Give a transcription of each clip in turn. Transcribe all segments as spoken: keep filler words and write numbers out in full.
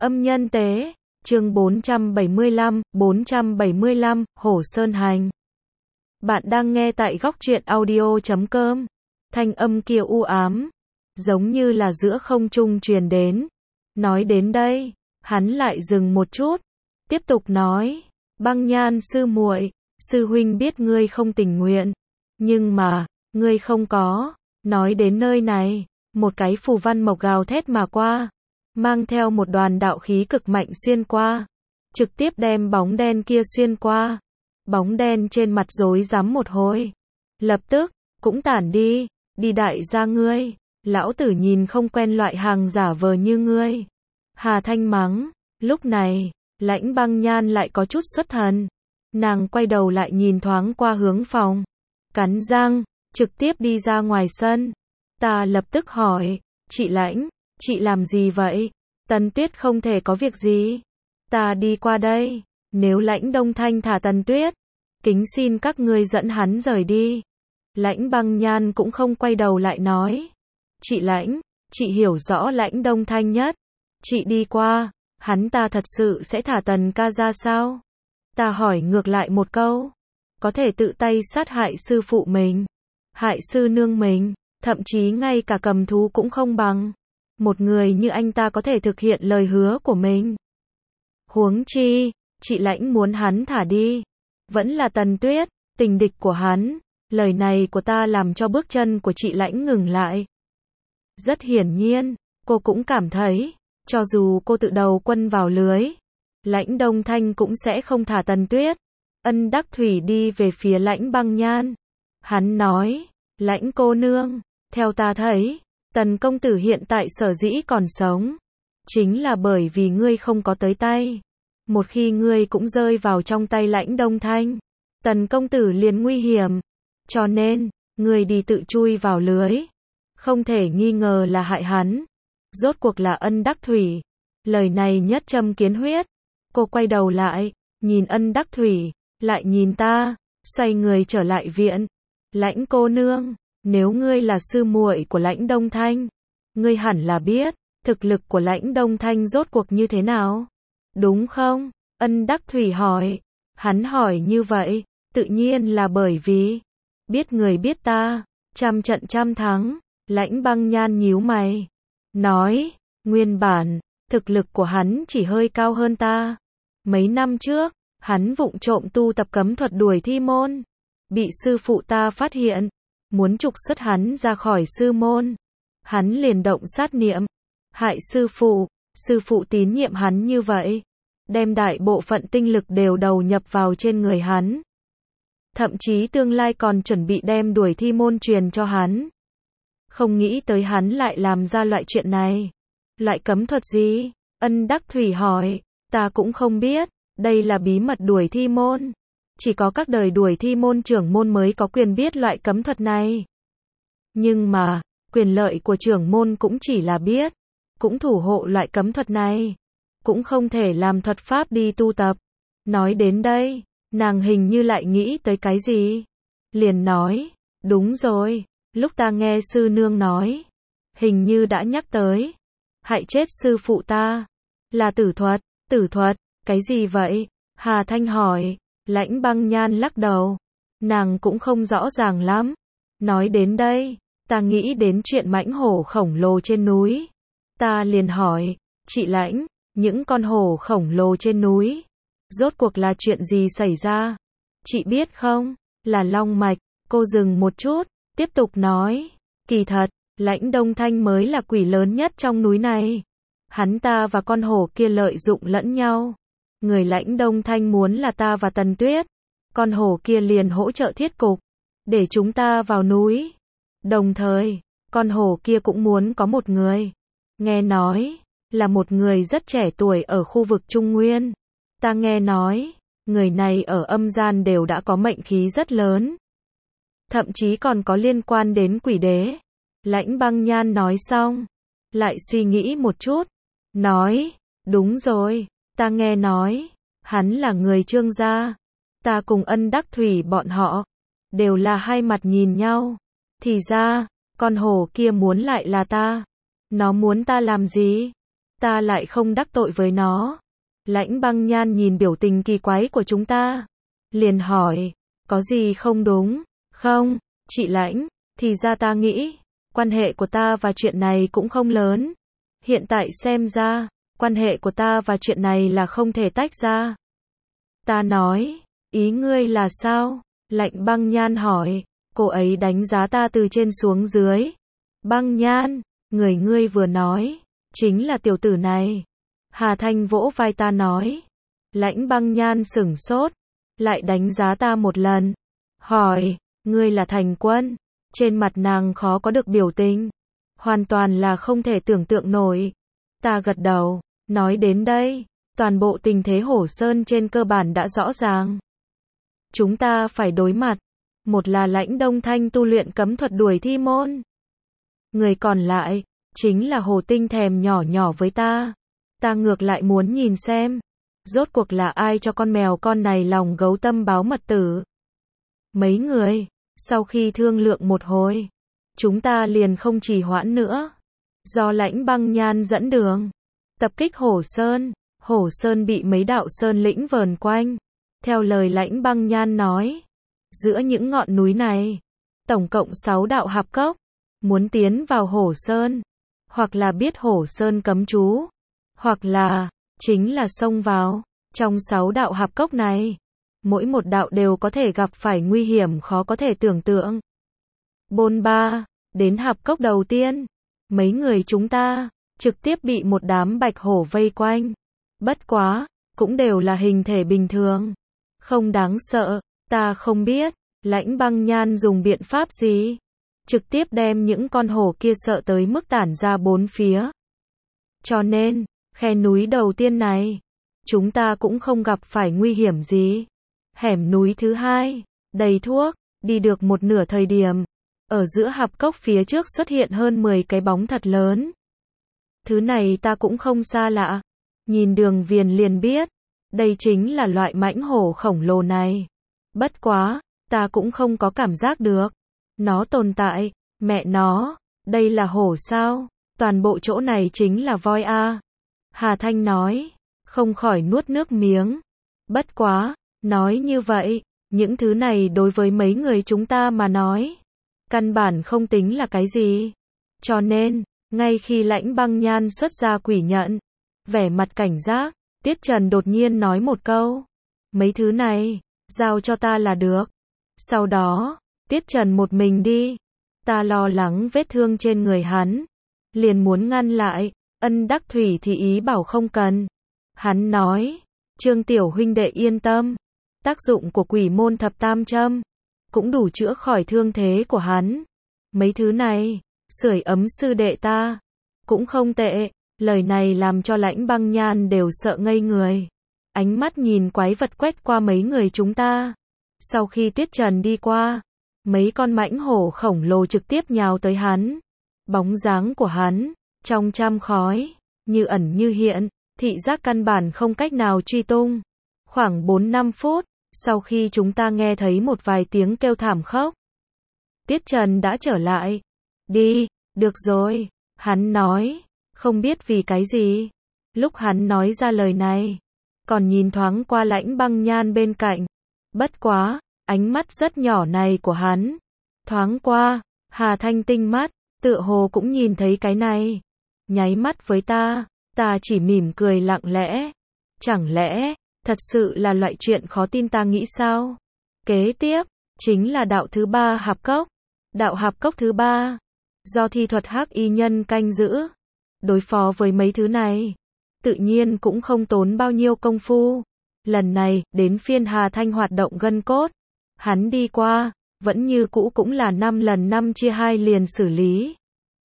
Âm nhân tế, chương bốn trăm bảy mươi lăm, bốn trăm bảy mươi lăm, Hổ Sơn Hành. Bạn đang nghe tại góc truyện audio chấm com. Thanh âm kia u ám, giống như là giữa không trung truyền đến. Nói đến đây, hắn lại dừng một chút, tiếp tục nói, Băng Nhan sư muội, sư huynh biết ngươi không tình nguyện, nhưng mà, ngươi không có. Nói đến nơi này, một cái phù văn mộc gào thét mà qua, mang theo một đoàn đạo khí cực mạnh xuyên qua, trực tiếp đem bóng đen kia xuyên qua. Bóng đen trên mặt rối rắm một hồi, lập tức cũng tản đi. Đi đại gia ngươi, lão tử nhìn không quen loại hàng giả vờ như ngươi. Hà Thanh mắng. Lúc này, Lãnh Băng Nhan lại có chút xuất thần, nàng quay đầu lại nhìn thoáng qua hướng phòng, cắn răng trực tiếp đi ra ngoài sân. Ta lập tức hỏi, chị Lãnh, chị làm gì vậy? Tần Tuyết không thể có việc gì. Ta đi qua đây. Nếu Lãnh Đông Thanh thả Tần Tuyết, kính xin các ngươi dẫn hắn rời đi. Lãnh Băng Nhan cũng không quay đầu lại nói, chị Lãnh, chị hiểu rõ Lãnh Đông Thanh nhất. Chị đi qua, hắn ta thật sự sẽ thả Tần ca ra sao? Ta hỏi ngược lại một câu, có thể tự tay sát hại sư phụ mình, hại sư nương mình, thậm chí ngay cả cầm thú cũng không bằng. Một người như anh ta có thể thực hiện lời hứa của mình. Huống chi, chị Lãnh muốn hắn thả đi, vẫn là Tần Tuyết, tình địch của hắn. Lời này của ta làm cho bước chân của chị Lãnh ngừng lại. Rất hiển nhiên, cô cũng cảm thấy, cho dù cô tự đầu quân vào lưới, Lãnh Đông Thanh cũng sẽ không thả Tần Tuyết. Ân Đắc Thủy đi về phía Lãnh Băng Nhan. Hắn nói, Lãnh cô nương, theo ta thấy, Tần công tử hiện tại sở dĩ còn sống, chính là bởi vì ngươi không có tới tay. Một khi ngươi cũng rơi vào trong tay Lãnh Đông Thanh, Tần công tử liền nguy hiểm. Cho nên, ngươi đi tự chui vào lưới, không thể nghi ngờ là hại hắn. Rốt cuộc là Ân Đắc Thủy. Lời này nhất châm kiến huyết. Cô quay đầu lại, nhìn Ân Đắc Thủy, lại nhìn ta, xoay người trở lại viện. Lãnh cô nương, nếu ngươi là sư muội của Lãnh Đông Thanh, ngươi hẳn là biết, thực lực của Lãnh Đông Thanh rốt cuộc như thế nào, đúng không? Ân Đắc Thủy hỏi. Hắn hỏi như vậy, tự nhiên là bởi vì biết người biết ta, trăm trận trăm thắng. Lãnh Băng Nhan nhíu mày, nói, nguyên bản, thực lực của hắn chỉ hơi cao hơn ta. Mấy năm trước, hắn vụng trộm tu tập cấm thuật đuổi thi môn, bị sư phụ ta phát hiện, muốn trục xuất hắn ra khỏi sư môn. Hắn liền động sát niệm, hại sư phụ. Sư phụ tín nhiệm hắn như vậy, đem đại bộ phận tinh lực đều đầu nhập vào trên người hắn. Thậm chí tương lai còn chuẩn bị đem đuổi thi môn truyền cho hắn. Không nghĩ tới hắn lại làm ra loại chuyện này. Loại cấm thuật gì? Ân Đắc Thủy hỏi. Ta cũng không biết, đây là bí mật đuổi thi môn. Chỉ có các đời đuổi thi môn trưởng môn mới có quyền biết loại cấm thuật này. Nhưng mà, quyền lợi của trưởng môn cũng chỉ là biết, cũng thủ hộ loại cấm thuật này, cũng không thể làm thuật pháp đi tu tập. Nói đến đây, nàng hình như lại nghĩ tới cái gì, liền nói, đúng rồi, lúc ta nghe sư nương nói, hình như đã nhắc tới, hại chết sư phụ ta, là tử thuật. Tử thuật, cái gì vậy? Hà Thanh hỏi. Lãnh Băng Nhan lắc đầu, nàng cũng không rõ ràng lắm. Nói đến đây, ta nghĩ đến chuyện mãnh hổ khổng lồ trên núi. Ta liền hỏi, chị Lãnh, những con hổ khổng lồ trên núi, rốt cuộc là chuyện gì xảy ra? Chị biết không? Là long mạch. Cô dừng một chút, tiếp tục nói, kỳ thật, Lãnh Đông Thanh mới là quỷ lớn nhất trong núi này. Hắn ta và con hổ kia lợi dụng lẫn nhau. Người Lãnh Đông Thanh muốn là ta và Tần Tuyết, con hổ kia liền hỗ trợ thiết cục, để chúng ta vào núi. Đồng thời, con hổ kia cũng muốn có một người, nghe nói, là một người rất trẻ tuổi ở khu vực Trung Nguyên. Ta nghe nói, người này ở âm gian đều đã có mệnh khí rất lớn. Thậm chí còn có liên quan đến quỷ đế. Lãnh Băng Nhan nói xong, lại suy nghĩ một chút, nói, đúng rồi, ta nghe nói, hắn là người Trương gia. Ta cùng Ân Đắc Thủy bọn họ, đều là hai mặt nhìn nhau. Thì ra, con hổ kia muốn lại là ta. Nó muốn ta làm gì? ta lại không đắc tội với nó. Lãnh Băng Nhan nhìn biểu tình kỳ quái của chúng ta, liền hỏi, có gì không đúng, không, chị Lãnh, thì ra ta nghĩ, quan hệ của ta và chuyện này cũng không lớn. Hiện tại xem ra, quan hệ của ta và chuyện này là không thể tách ra. Ta nói, ý ngươi là sao? Lạnh Băng Nhan hỏi, cô ấy đánh giá ta từ trên xuống dưới. Băng Nhan, người ngươi vừa nói, chính là tiểu tử này. Hà Thanh vỗ vai ta nói. Lãnh Băng Nhan sửng sốt, lại đánh giá ta một lần. Hỏi, ngươi là Thành Quân? Trên mặt nàng khó có được biểu tình. Hoàn toàn là không thể tưởng tượng nổi. Ta gật đầu, nói đến đây, toàn bộ tình thế Hổ Sơn trên cơ bản đã rõ ràng. Chúng ta phải đối mặt. Một là Lãnh Đông Thanh tu luyện cấm thuật đuổi thi môn. Người còn lại, chính là Hồ Tinh thèm nhỏ nhỏ với ta. Ta ngược lại muốn nhìn xem, rốt cuộc là ai cho con mèo con này lòng gấu tâm báo mật tử. Mấy người, sau khi thương lượng một hồi, chúng ta liền không trì hoãn nữa. Do Lãnh Băng Nhan dẫn đường, tập kích Hổ Sơn. Hổ Sơn bị mấy đạo sơn lĩnh vờn quanh. Theo lời Lãnh Băng Nhan nói, giữa những ngọn núi này, tổng cộng sáu đạo hạp cốc. Muốn tiến vào Hổ Sơn, hoặc là biết Hổ Sơn cấm chú, hoặc là, chính là xông vào. Trong sáu đạo hạp cốc này, mỗi một đạo đều có thể gặp phải nguy hiểm khó có thể tưởng tượng. Bôn ba, đến hạp cốc đầu tiên, mấy người chúng ta, trực tiếp bị một đám bạch hổ vây quanh. Bất quá, cũng đều là hình thể bình thường. Không đáng sợ, ta không biết, Lãnh Băng Nhan dùng biện pháp gì. Trực tiếp đem những con hổ kia sợ tới mức tản ra bốn phía. Cho nên, khe núi đầu tiên này, chúng ta cũng không gặp phải nguy hiểm gì. Hẻm núi thứ hai, đầy thuốc, đi được một nửa thời điểm. Ở giữa hạp cốc phía trước xuất hiện hơn mười cái bóng thật lớn. Thứ này ta cũng không xa lạ. Nhìn đường viền liền biết, đây chính là loại mãnh hổ khổng lồ này. Bất quá, ta cũng không có cảm giác được. Nó tồn tại, mẹ nó, đây là hổ sao? Toàn bộ chỗ này chính là voi a. Hà Thanh nói, không khỏi nuốt nước miếng. Bất quá, nói như vậy, những thứ này đối với mấy người chúng ta mà nói, căn bản không tính là cái gì. Cho nên, ngay khi Lãnh Băng Nhan xuất ra quỷ nhận, vẻ mặt cảnh giác, Tiết Trần đột nhiên nói một câu, mấy thứ này, giao cho ta là được. Sau đó, Tiết Trần một mình đi. Ta lo lắng vết thương trên người hắn, liền muốn ngăn lại. Ân Đắc Thủy thì ý bảo không cần. Hắn nói, Trương tiểu huynh đệ yên tâm, tác dụng của quỷ môn thập tam châm cũng đủ chữa khỏi thương thế của hắn. Mấy thứ này, sưởi ấm sư đệ ta, cũng không tệ. Lời này làm cho Lãnh Băng Nhan đều sợ ngây người. Ánh mắt nhìn quái vật quét qua mấy người chúng ta. Sau khi Tiết Trần đi qua, mấy con mãnh hổ khổng lồ trực tiếp nhào tới hắn. Bóng dáng của hắn, trong trăm khói, như ẩn như hiện, thị giác căn bản không cách nào truy tung. Khoảng bốn năm phút, sau khi chúng ta nghe thấy một vài tiếng kêu thảm khốc, Tiết Trần đã trở lại. Đi, được rồi, hắn nói, không biết vì cái gì. Lúc hắn nói ra lời này, còn nhìn thoáng qua Lãnh Băng Nhan bên cạnh. Bất quá, ánh mắt rất nhỏ này của hắn, thoáng qua, Hà Thanh tinh mắt, tựa hồ cũng nhìn thấy cái này. Nháy mắt với ta, ta chỉ mỉm cười lặng lẽ. Chẳng lẽ, thật sự là loại chuyện khó tin ta nghĩ sao? Kế tiếp, chính là đạo thứ ba hạp cốc. Đạo hạp cốc thứ ba, do thi thuật hắc y nhân canh giữ. Đối phó với mấy thứ này, tự nhiên cũng không tốn bao nhiêu công phu. Lần này, đến phiên Hà Thanh hoạt động gân cốt. Hắn đi qua, vẫn như cũ cũng là năm lần năm chia hai liền xử lý.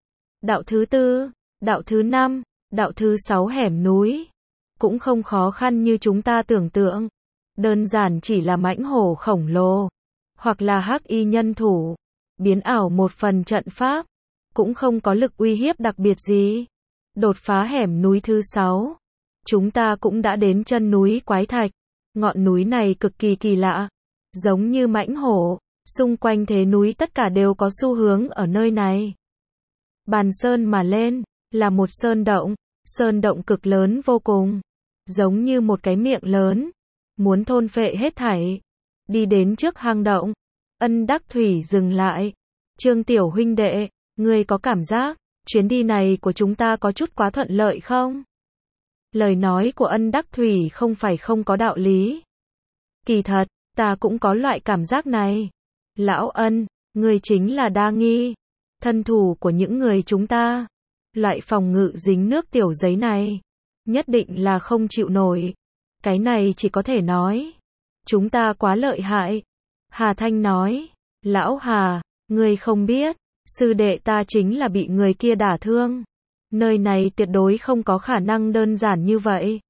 Đạo thứ tư, đạo thứ năm, đạo thứ sáu hẻm núi. Cũng không khó khăn như chúng ta tưởng tượng. Đơn giản chỉ là mãnh hổ khổng lồ, hoặc là hắc y nhân thủ, biến ảo một phần trận pháp. Cũng không có lực uy hiếp đặc biệt gì. Đột phá hẻm núi thứ sáu, chúng ta cũng đã đến chân núi Quái Thạch. Ngọn núi này cực kỳ kỳ lạ, giống như mãnh hổ, xung quanh thế núi tất cả đều có xu hướng ở nơi này. Bàn sơn mà lên, là một sơn động, Sơn động cực lớn vô cùng, giống như một cái miệng lớn, muốn thôn phệ hết thảy. Đi đến trước hang động, Ân Đắc Thủy dừng lại. Trương tiểu huynh đệ, ngươi có cảm giác, chuyến đi này của chúng ta có chút quá thuận lợi không? Lời nói của Ân Đắc Thủy không phải không có đạo lý. Kỳ thật, ta cũng có loại cảm giác này. Lão Ân, ngươi chính là đa nghi, thân thủ của những người chúng ta. Loại phòng ngự dính nước tiểu giấy này, nhất định là không chịu nổi. Cái này chỉ có thể nói, chúng ta quá lợi hại. Hà Thanh nói, lão Hà, ngươi không biết, sư đệ ta chính là bị người kia đả thương. Nơi này tuyệt đối không có khả năng đơn giản như vậy.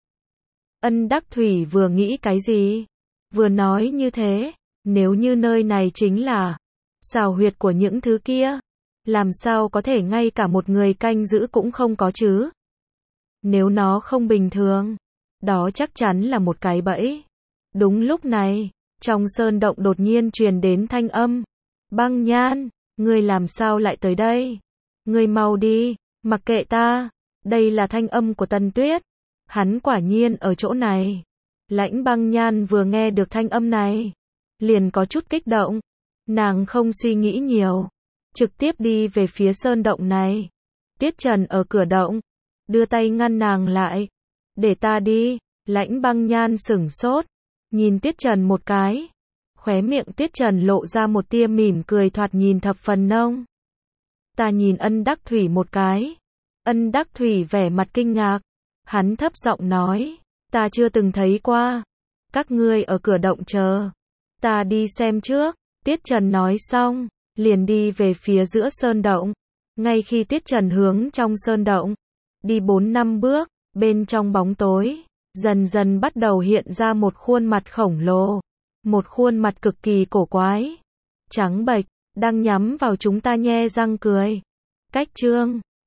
Ân Đắc Thủy vừa nghĩ cái gì? Vừa nói như thế, nếu như nơi này chính là xào huyệt của những thứ kia, làm sao có thể ngay cả một người canh giữ cũng không có chứ? Nếu nó không bình thường, đó chắc chắn là một cái bẫy. Đúng lúc này, trong sơn động đột nhiên truyền đến thanh âm. Băng Nhan, ngươi làm sao lại tới đây? Ngươi mau đi, mặc kệ ta. Đây là thanh âm của Tần Tuyết. Hắn quả nhiên ở chỗ này. Lãnh Băng Nhan vừa nghe được thanh âm này, liền có chút kích động. Nàng không suy nghĩ nhiều, trực tiếp đi về phía sơn động này. Tiết Trần ở cửa động, đưa tay ngăn nàng lại. Để ta đi. Lãnh Băng Nhan sửng sốt, nhìn Tiết Trần một cái. Khóe miệng Tiết Trần lộ ra một tia mỉm cười thoạt nhìn thập phần nông. Ta nhìn Ân Đắc Thủy một cái. Ân Đắc Thủy vẻ mặt kinh ngạc. Hắn thấp giọng nói, ta chưa từng thấy qua. Các ngươi ở cửa động chờ. Ta đi xem trước. Tiết Trần nói xong, liền đi về phía giữa sơn động. Ngay khi Tiết Trần hướng trong sơn động, đi bốn năm bước, bên trong bóng tối, dần dần bắt đầu hiện ra một khuôn mặt khổng lồ. Một khuôn mặt cực kỳ cổ quái, trắng bệch, đang nhắm vào chúng ta nhe răng cười. Cách chương